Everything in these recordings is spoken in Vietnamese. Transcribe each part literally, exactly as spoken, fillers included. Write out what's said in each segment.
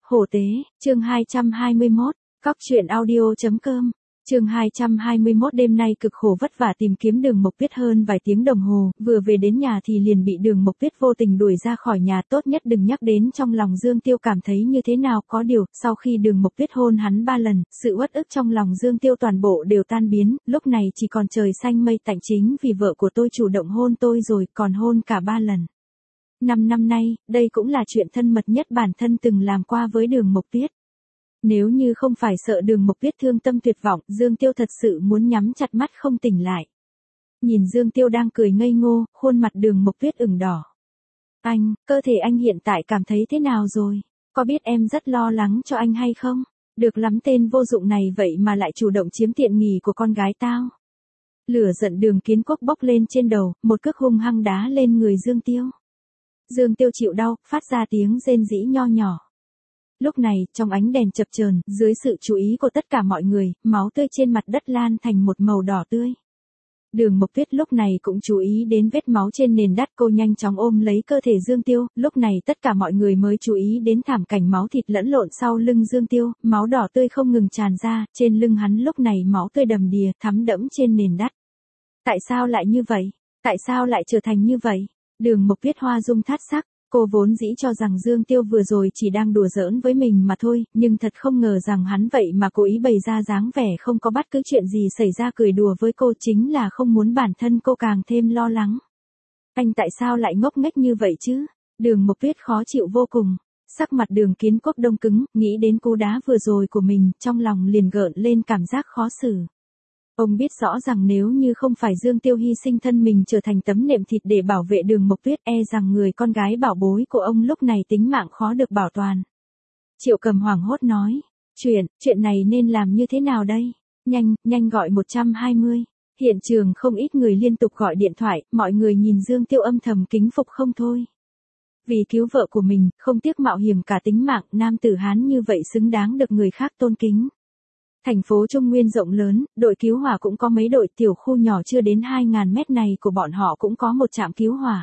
Hổ tế, chương hai trăm hai mươi mốt, cóc truyện audio.com, chương hai trăm hai mươi mốt đêm nay cực khổ vất vả tìm kiếm Đường Mộc Tuyết hơn vài tiếng đồng hồ, vừa về đến nhà thì liền bị Đường Mộc Tuyết vô tình đuổi ra khỏi nhà, tốt nhất đừng nhắc đến. Trong lòng Dương Tiêu cảm thấy như thế nào, có điều, sau khi Đường Mộc Tuyết hôn hắn ba lần, sự uất ức trong lòng Dương Tiêu toàn bộ đều tan biến, lúc này chỉ còn trời xanh mây tạnh, chính vì vợ của tôi chủ động hôn tôi rồi, còn hôn cả ba lần. Năm năm nay, đây cũng là chuyện thân mật nhất bản thân từng làm qua với Đường Mộc Tuyết. Nếu như không phải sợ Đường Mộc Tuyết thương tâm tuyệt vọng, Dương Tiêu thật sự muốn nhắm chặt mắt không tỉnh lại. Nhìn Dương Tiêu đang cười ngây ngô, khuôn mặt Đường Mộc Tuyết ửng đỏ. Anh, cơ thể anh hiện tại cảm thấy thế nào rồi? Có biết em rất lo lắng cho anh hay không? Được lắm, tên vô dụng này vậy mà lại chủ động chiếm tiện nghi của con gái tao. Lửa giận Đường Kiến Quốc bốc lên trên đầu, một cước hung hăng đá lên người Dương Tiêu. Dương Tiêu chịu đau, phát ra tiếng rên rỉ nho nhỏ. Lúc này, trong ánh đèn chập chờn, dưới sự chú ý của tất cả mọi người, máu tươi trên mặt đất lan thành một màu đỏ tươi. Đường Mộc Tuyết lúc này cũng chú ý đến vết máu trên nền đất, cô nhanh chóng ôm lấy cơ thể Dương Tiêu, lúc này tất cả mọi người mới chú ý đến thảm cảnh máu thịt lẫn lộn sau lưng Dương Tiêu, máu đỏ tươi không ngừng tràn ra, trên lưng hắn lúc này máu tươi đầm đìa, thắm đẫm trên nền đất. Tại sao lại như vậy? Tại sao lại trở thành như vậy? Đường Mộc Tuyết hoa dung thát sắc, cô vốn dĩ cho rằng Dương Tiêu vừa rồi chỉ đang đùa giỡn với mình mà thôi, nhưng thật không ngờ rằng hắn vậy mà cố ý bày ra dáng vẻ không có bất cứ chuyện gì xảy ra, cười đùa với cô, chính là không muốn bản thân cô càng thêm lo lắng. Anh tại sao lại ngốc nghếch như vậy chứ? Đường Mộc Tuyết khó chịu vô cùng, sắc mặt Đường Kiến Quốc đông cứng, nghĩ đến cú đá vừa rồi của mình, trong lòng liền gợn lên cảm giác khó xử. Ông biết rõ rằng nếu như không phải Dương Tiêu hy sinh thân mình trở thành tấm nệm thịt để bảo vệ Đường Mộc Tuyết, e rằng người con gái bảo bối của ông lúc này tính mạng khó được bảo toàn. Triệu Cầm hoảng hốt nói, chuyện, chuyện này nên làm như thế nào đây? Nhanh, nhanh gọi một trăm hai mươi. Hiện trường không ít người liên tục gọi điện thoại, mọi người nhìn Dương Tiêu âm thầm kính phục không thôi. Vì cứu vợ của mình, không tiếc mạo hiểm cả tính mạng, nam tử Hán như vậy xứng đáng được người khác tôn kính. Thành phố Trung Nguyên rộng lớn, đội cứu hỏa cũng có mấy đội, tiểu khu nhỏ chưa đến hai nghìn mét này của bọn họ cũng có một trạm cứu hỏa.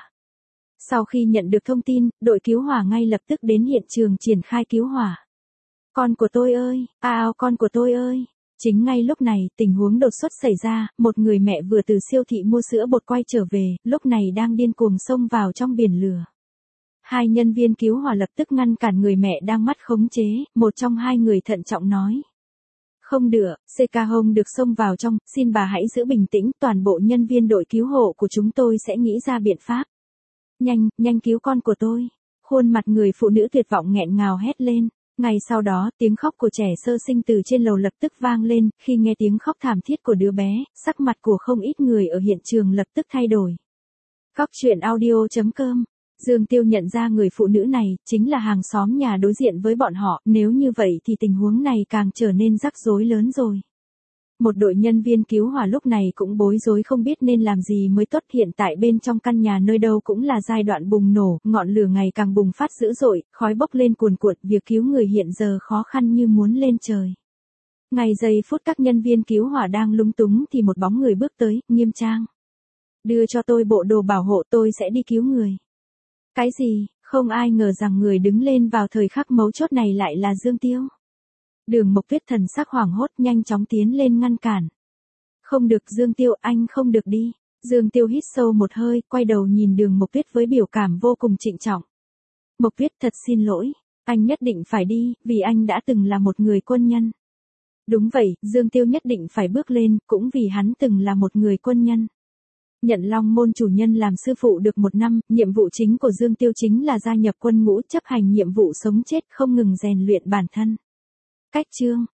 Sau khi nhận được thông tin, đội cứu hỏa ngay lập tức đến hiện trường triển khai cứu hỏa. Con của tôi ơi, a ao con của tôi ơi. Chính ngay lúc này, tình huống đột xuất xảy ra, một người mẹ vừa từ siêu thị mua sữa bột quay trở về, lúc này đang điên cuồng xông vào trong biển lửa. Hai nhân viên cứu hỏa lập tức ngăn cản người mẹ đang mất khống chế, một trong hai người thận trọng nói. Không được, xê ca Hông được xông vào trong, xin bà hãy giữ bình tĩnh, toàn bộ nhân viên đội cứu hộ của chúng tôi sẽ nghĩ ra biện pháp. Nhanh, nhanh cứu con của tôi. Khuôn mặt người phụ nữ tuyệt vọng nghẹn ngào hét lên. Ngay sau đó, tiếng khóc của trẻ sơ sinh từ trên lầu lập tức vang lên, khi nghe tiếng khóc thảm thiết của đứa bé, sắc mặt của không ít người ở hiện trường lập tức thay đổi. Cóc truyện audio.com. Dương Tiêu nhận ra người phụ nữ này, chính là hàng xóm nhà đối diện với bọn họ, nếu như vậy thì tình huống này càng trở nên rắc rối lớn rồi. Một đội nhân viên cứu hỏa lúc này cũng bối rối không biết nên làm gì mới tốt, hiện tại bên trong căn nhà nơi đâu cũng là giai đoạn bùng nổ, ngọn lửa ngày càng bùng phát dữ dội, khói bốc lên cuồn cuộn, việc cứu người hiện giờ khó khăn như muốn lên trời. Ngay giây phút các nhân viên cứu hỏa đang lúng túng thì một bóng người bước tới, nghiêm trang. Đưa cho tôi bộ đồ bảo hộ, tôi sẽ đi cứu người. Cái gì? Không ai ngờ rằng người đứng lên vào thời khắc mấu chốt này lại là Dương Tiêu. Đường Mộc Tuyết thần sắc hoảng hốt nhanh chóng tiến lên ngăn cản. Không được Dương Tiêu, anh không được đi. Dương Tiêu hít sâu một hơi, quay đầu nhìn Đường Mộc Tuyết với biểu cảm vô cùng trịnh trọng. Mộc Tuyết thật xin lỗi, anh nhất định phải đi, vì anh đã từng là một người quân nhân. Đúng vậy, Dương Tiêu nhất định phải bước lên, cũng vì hắn từng là một người quân nhân. Nhận Long Môn chủ nhân làm sư phụ được một năm, nhiệm vụ chính của Dương Tiêu chính là gia nhập quân ngũ, chấp hành nhiệm vụ sống chết, không ngừng rèn luyện bản thân. Cách chương,